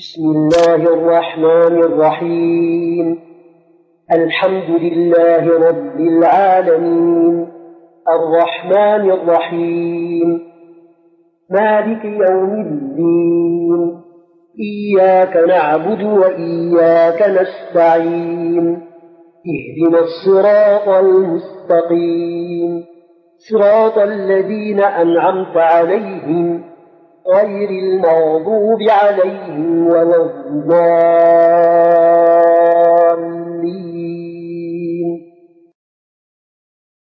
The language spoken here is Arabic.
بسم الله الرحمن الرحيم. الحمد لله رب العالمين، الرحمن الرحيم، مالك يوم الدين، إياك نعبد وإياك نستعين، اهدنا الصراط المستقيم، صراط الذين أنعمت عليهم غير المغضوب عليهم ولا الضالين.